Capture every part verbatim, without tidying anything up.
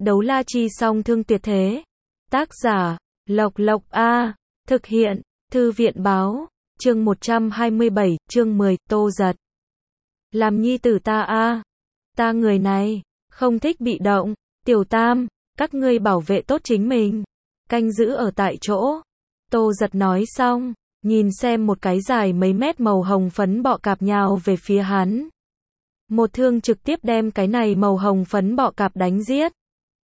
Đấu la chi song thương tuyệt thế. Tác giả, Lộc Lộc A. Thực hiện, Thư viện báo. Chương một trăm hai mươi bảy, chương mười, Tô Giật. Làm nhi tử ta a. Ta người này, không thích bị động. Tiểu Tam, các ngươi bảo vệ tốt chính mình. Canh giữ ở tại chỗ. Tô Giật nói xong, nhìn xem một cái dài mấy mét màu hồng phấn bọ cạp nhào về phía hắn. Một thương trực tiếp đem cái này màu hồng phấn bọ cạp đánh giết.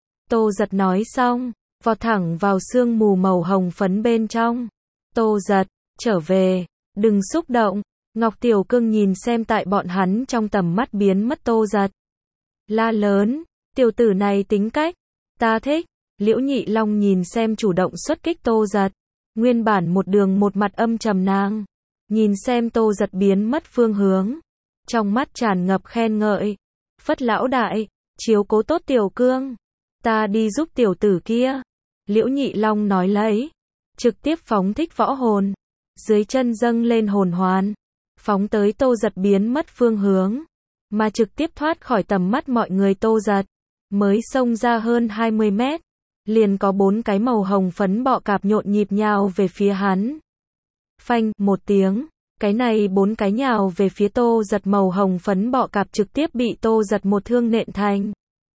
Tô Giật nói xong, vọt thẳng vào sương mù màu hồng phấn bên trong. Tô Giật, trở về, đừng xúc động. Ngọc Tiểu Cương nhìn xem tại bọn hắn trong tầm mắt biến mất Tô Giật. La lớn, tiểu tử này tính cách, ta thích. Liễu Nhị Long nhìn xem chủ động xuất kích Tô Giật. Nguyên bản một đường một mặt âm trầm nàng. Nhìn xem Tô Giật biến mất phương hướng. Trong mắt tràn ngập khen ngợi. Phất lão đại, chiếu cố tốt Tiểu Cương. Ta đi giúp tiểu tử kia. Liễu Nhị Long nói lấy. Trực tiếp phóng thích võ hồn. Dưới chân dâng lên hồn hoàn. Phóng tới Tô Giật biến mất phương hướng. Mà trực tiếp thoát khỏi tầm mắt mọi người Tô Giật. Mới xông ra hơn hai mươi mét. Liền có bốn cái màu hồng phấn bọ cạp nhộn nhịp nhào về phía hắn. Phanh, một tiếng. Cái này bốn cái nhào về phía Tô Giật màu hồng phấn bọ cạp trực tiếp bị Tô Giật một thương nện thành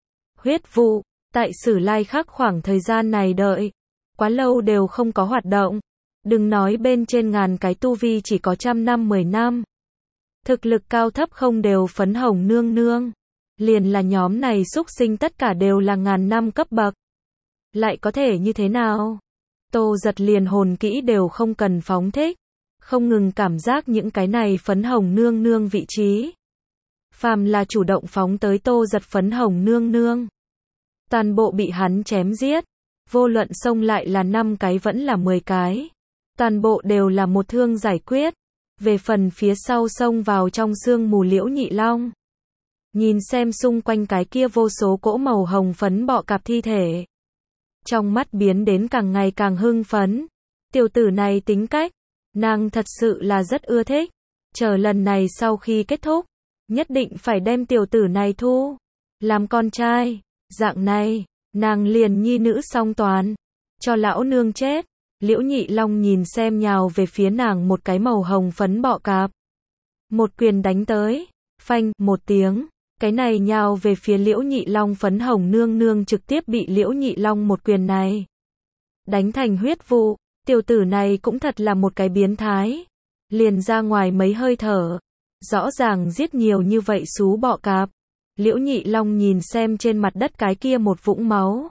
huyết vụ. Tại Sử Lai Khắc khoảng thời gian này đợi quá lâu đều không có hoạt động. Đừng nói bên trên ngàn cái tu vi chỉ có trăm năm mười năm. Thực lực cao thấp không đều phấn hồng nương nương. Liền là nhóm này xúc sinh tất cả đều là ngàn năm cấp bậc. Lại có thể như thế nào? Tô Giật liền hồn kỹ đều không cần phóng thích. Không ngừng cảm giác những cái này phấn hồng nương nương vị trí. Phàm là chủ động phóng tới Tô Giật phấn hồng nương nương. Toàn bộ bị hắn chém giết. Vô luận xông lại là năm cái vẫn là mười cái. Toàn bộ đều là một thương giải quyết. Về phần phía sau xông vào trong sương mù Liễu Nhị Long. Nhìn xem xung quanh cái kia vô số cỗ màu hồng phấn bọ cạp thi thể. Trong mắt biến đến càng ngày càng hưng phấn. Tiểu tử này tính cách. Nàng thật sự là rất ưa thích. Chờ lần này sau khi kết thúc. Nhất định phải đem tiểu tử này thu. Làm con trai. Dạng này, nàng liền nhi nữ song toàn. Cho lão nương chết. Liễu Nhị Long nhìn xem nhào về phía nàng một cái màu hồng phấn bọ cạp. Một quyền đánh tới. Phanh, một tiếng. Cái này nhào về phía Liễu Nhị Long phấn hồng nương nương trực tiếp bị Liễu Nhị Long một quyền này đánh thành huyết vụ. Tiểu tử này cũng thật là một cái biến thái. Liền ra ngoài mấy hơi thở. Rõ ràng giết nhiều như vậy xú bọ cạp. Liễu Nhị Long nhìn xem trên mặt đất cái kia một vũng máu.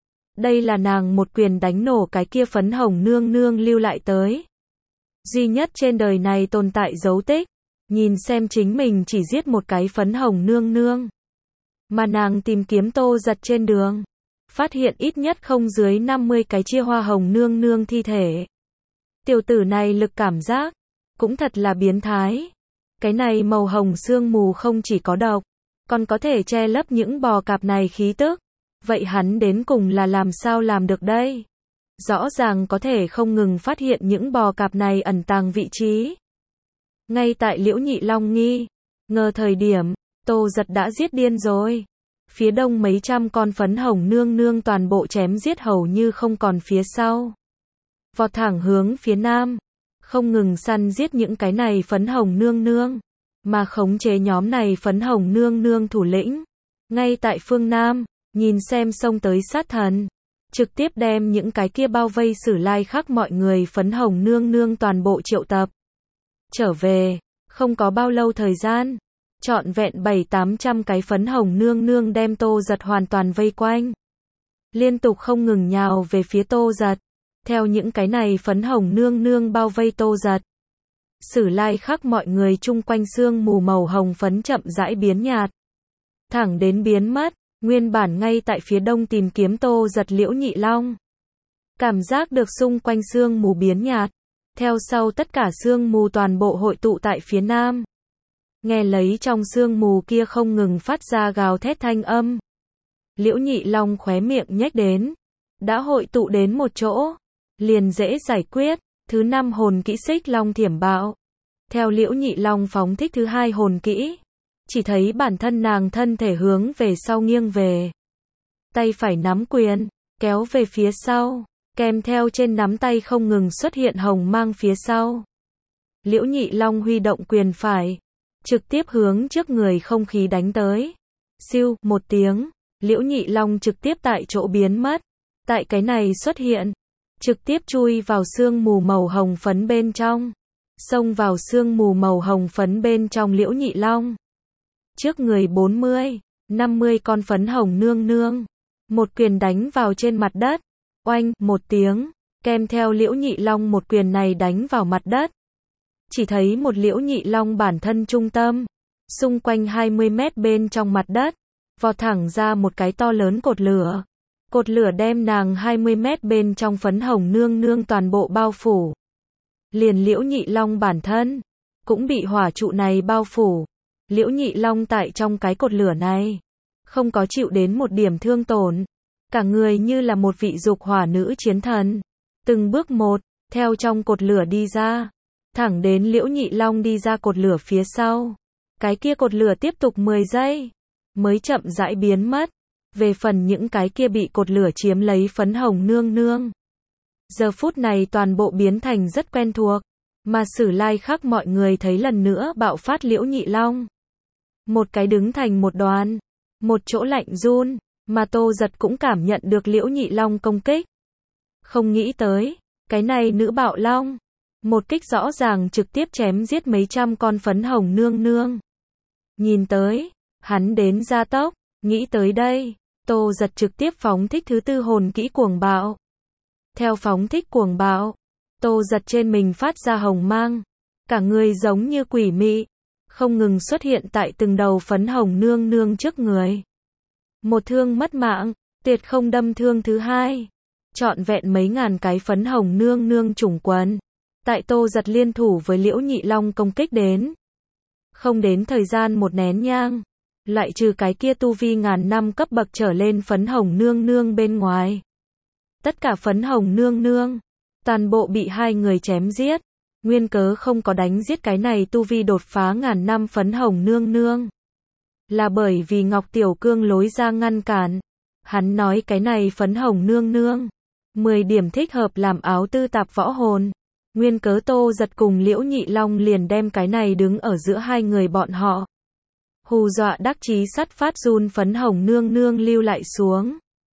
Đây là nàng một quyền đánh nổ cái kia phấn hồng nương nương lưu lại tới. Duy nhất trên đời này tồn tại dấu tích. Nhìn xem chính mình chỉ giết một cái phấn hồng nương nương. Mà nàng tìm kiếm Tô Giật trên đường. Phát hiện ít nhất không dưới năm mươi cái chia hoa hồng nương nương thi thể. Tiểu tử này lực cảm giác. Cũng thật là biến thái. Cái này màu hồng sương mù không chỉ có độc. Còn có thể che lấp những bò cạp này khí tức. Vậy hắn đến cùng là làm sao làm được đây? Rõ ràng có thể không ngừng phát hiện những bò cạp này ẩn tàng vị trí. Ngay tại Liễu Nhị Long nghi ngờ thời điểm, Tô Giật đã giết điên rồi. Phía đông mấy trăm con phấn hồng nương nương toàn bộ chém giết hầu như không còn phía sau. Vọt thẳng hướng phía nam. Không ngừng săn giết những cái này phấn hồng nương nương. Mà khống chế nhóm này phấn hồng nương nương thủ lĩnh. Ngay tại phương Nam, nhìn xem xông tới sát thần. Trực tiếp đem những cái kia bao vây Sử Lai Khắc mọi người phấn hồng nương nương toàn bộ triệu tập. Trở về, không có bao lâu thời gian. Trọn vẹn bảy tám trăm cái phấn hồng nương nương đem Tô Giật hoàn toàn vây quanh. Liên tục không ngừng nhào về phía Tô Giật. Theo những cái này phấn hồng nương nương bao vây Tô Giật. Sử Lai Khắc mọi người chung quanh sương mù màu hồng phấn chậm rãi biến nhạt. Thẳng đến biến mất, nguyên bản ngay tại phía đông tìm kiếm Tô Giật Liễu Nhị Long. Cảm giác được xung quanh sương mù biến nhạt. Theo sau tất cả sương mù toàn bộ hội tụ tại phía nam. Nghe lấy trong sương mù kia không ngừng phát ra gào thét thanh âm. Liễu Nhị Long khóe miệng nhếch đến. Đã hội tụ đến một chỗ. Liền dễ giải quyết. Thứ năm hồn kỹ Xích Long Thiểm Bạo. Theo Liễu Nhị Long phóng thích thứ hai hồn kỹ. Chỉ thấy bản thân nàng thân thể hướng về sau nghiêng về. tay phải nắm quyền, kéo về phía sau, kèm theo trên nắm tay không ngừng xuất hiện hồng mang phía sau. Liễu Nhị Long huy động quyền phải, trực tiếp hướng trước người không khí đánh tới. Siêu, một tiếng, Liễu Nhị Long trực tiếp tại chỗ biến mất. Tại cái này xuất hiện, trực tiếp chui vào sương mù màu hồng phấn bên trong. Xông vào sương mù màu hồng phấn bên trong Liễu Nhị Long. Trước người bốn mươi, năm mươi con phấn hồng nương nương. Một quyền đánh vào trên mặt đất. Oanh, một tiếng, kèm theo Liễu Nhị Long một quyền này đánh vào mặt đất. Chỉ thấy một Liễu Nhị Long bản thân trung tâm, xung quanh hai mươi mét bên trong mặt đất, vọt thẳng ra một cái to lớn cột lửa. Cột lửa đem nàng hai mươi mét bên trong phấn hồng nương nương toàn bộ bao phủ. Liền Liễu Nhị Long bản thân, cũng bị hỏa trụ này bao phủ. Liễu Nhị Long tại trong cái cột lửa này, không có chịu đến một điểm thương tổn. Cả người như là một vị dục hỏa nữ chiến thần. Từng bước một, theo trong cột lửa đi ra. Thẳng đến Liễu Nhị Long đi ra cột lửa phía sau. Cái kia cột lửa tiếp tục mười giây, mới chậm rãi biến mất. Về phần những cái kia bị cột lửa chiếm lấy phấn hồng nương nương. Giờ phút này toàn bộ biến thành rất quen thuộc. Mà Sử Lai Khắc mọi người thấy lần nữa bạo phát Liễu Nhị Long. Một cái đứng thành một đoàn. Một chỗ lạnh run. Mà Tô Giật cũng cảm nhận được Liễu Nhị Long công kích. Không nghĩ tới, cái này nữ bạo long. Một kích rõ ràng trực tiếp chém giết mấy trăm con phấn hồng nương nương. Nhìn tới, hắn đến gia tốc, nghĩ tới đây, Tô Giật trực tiếp phóng thích thứ tư hồn kỹ cuồng bạo. Theo phóng thích cuồng bạo, Tô Giật trên mình phát ra hồng mang, cả người giống như quỷ mị, không ngừng xuất hiện tại từng đầu phấn hồng nương nương trước người. Một thương mất mạng, tuyệt không đâm thương thứ hai. Trọn vẹn mấy ngàn cái phấn hồng nương nương chủng quần. Tại Tô Giật liên thủ với Liễu Nhị Long công kích đến. Không đến thời gian một nén nhang. Lại trừ cái kia tu vi ngàn năm cấp bậc trở lên phấn hồng nương nương bên ngoài. Tất cả phấn hồng nương nương. Toàn bộ bị hai người chém giết. Nguyên cớ không có đánh giết cái này tu vi đột phá ngàn năm phấn hồng nương nương. Là bởi vì Ngọc Tiểu Cương lối ra ngăn cản. Hắn nói cái này phấn hồng nương nương. mười điểm thích hợp làm áo tư tạp võ hồn. Nguyên cớ Tô Giật cùng Liễu Nhị Long liền đem cái này đứng ở giữa hai người bọn họ. Hù dọa đắc chí sắt phát run phấn hồng nương nương lưu lại xuống.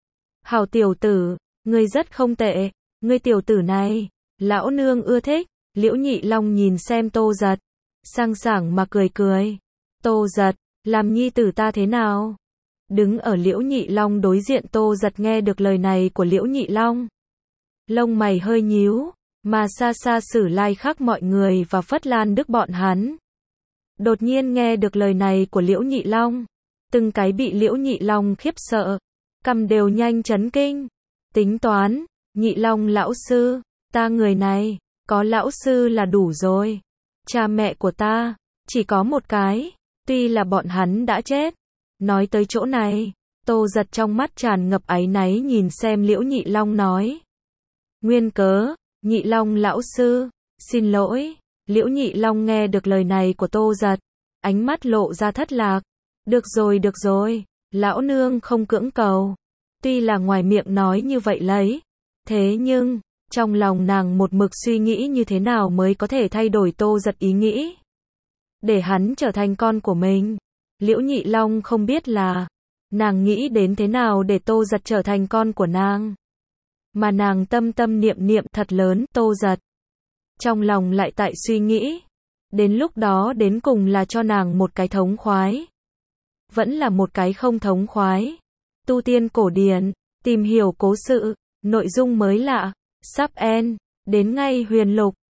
Hào tiểu tử, ngươi rất không tệ, ngươi tiểu tử này, lão nương ưa thích. Liễu Nhị Long nhìn xem Tô Giật, sang sảng mà cười cười. Tô Giật, làm nhi tử ta thế nào? Đứng ở Liễu Nhị Long đối diện Tô Giật nghe được lời này của Liễu Nhị Long. Lông mày hơi nhíu, mà xa xa Sử Lai Khắc mọi người và Phất Lan Đức bọn hắn. Đột nhiên nghe được lời này của Liễu Nhị Long. Từng cái bị Liễu Nhị Long khiếp sợ, cằm đều nhanh chấn kinh. Tính toán, Nhị Long lão sư, ta người này, có lão sư là đủ rồi. Cha mẹ của ta, chỉ có một cái, tuy là bọn hắn đã chết. Nói tới chỗ này, Tô Giật trong mắt tràn ngập áy náy nhìn xem Liễu Nhị Long nói. Nguyên cớ, Nhị Long lão sư, xin lỗi. Liễu Nhị Long nghe được lời này của Tô Giật, ánh mắt lộ ra thất lạc. Được rồi được rồi, lão nương không cưỡng cầu. Tuy là ngoài miệng nói như vậy lấy, thế nhưng, trong lòng nàng một mực suy nghĩ như thế nào mới có thể thay đổi Tô Giật ý nghĩ. Để hắn trở thành con của mình. Liễu Nhị Long không biết là, nàng nghĩ đến thế nào để Tô Giật trở thành con của nàng. Mà nàng tâm tâm niệm niệm thật lớn Tô Giật. Trong lòng lại tại suy nghĩ. Đến lúc đó đến cùng là cho nàng một cái thống khoái. Vẫn là một cái không thống khoái. Tu tiên cổ điển, tìm hiểu cố sự, nội dung mới lạ, sắp end, đến ngay huyền lục.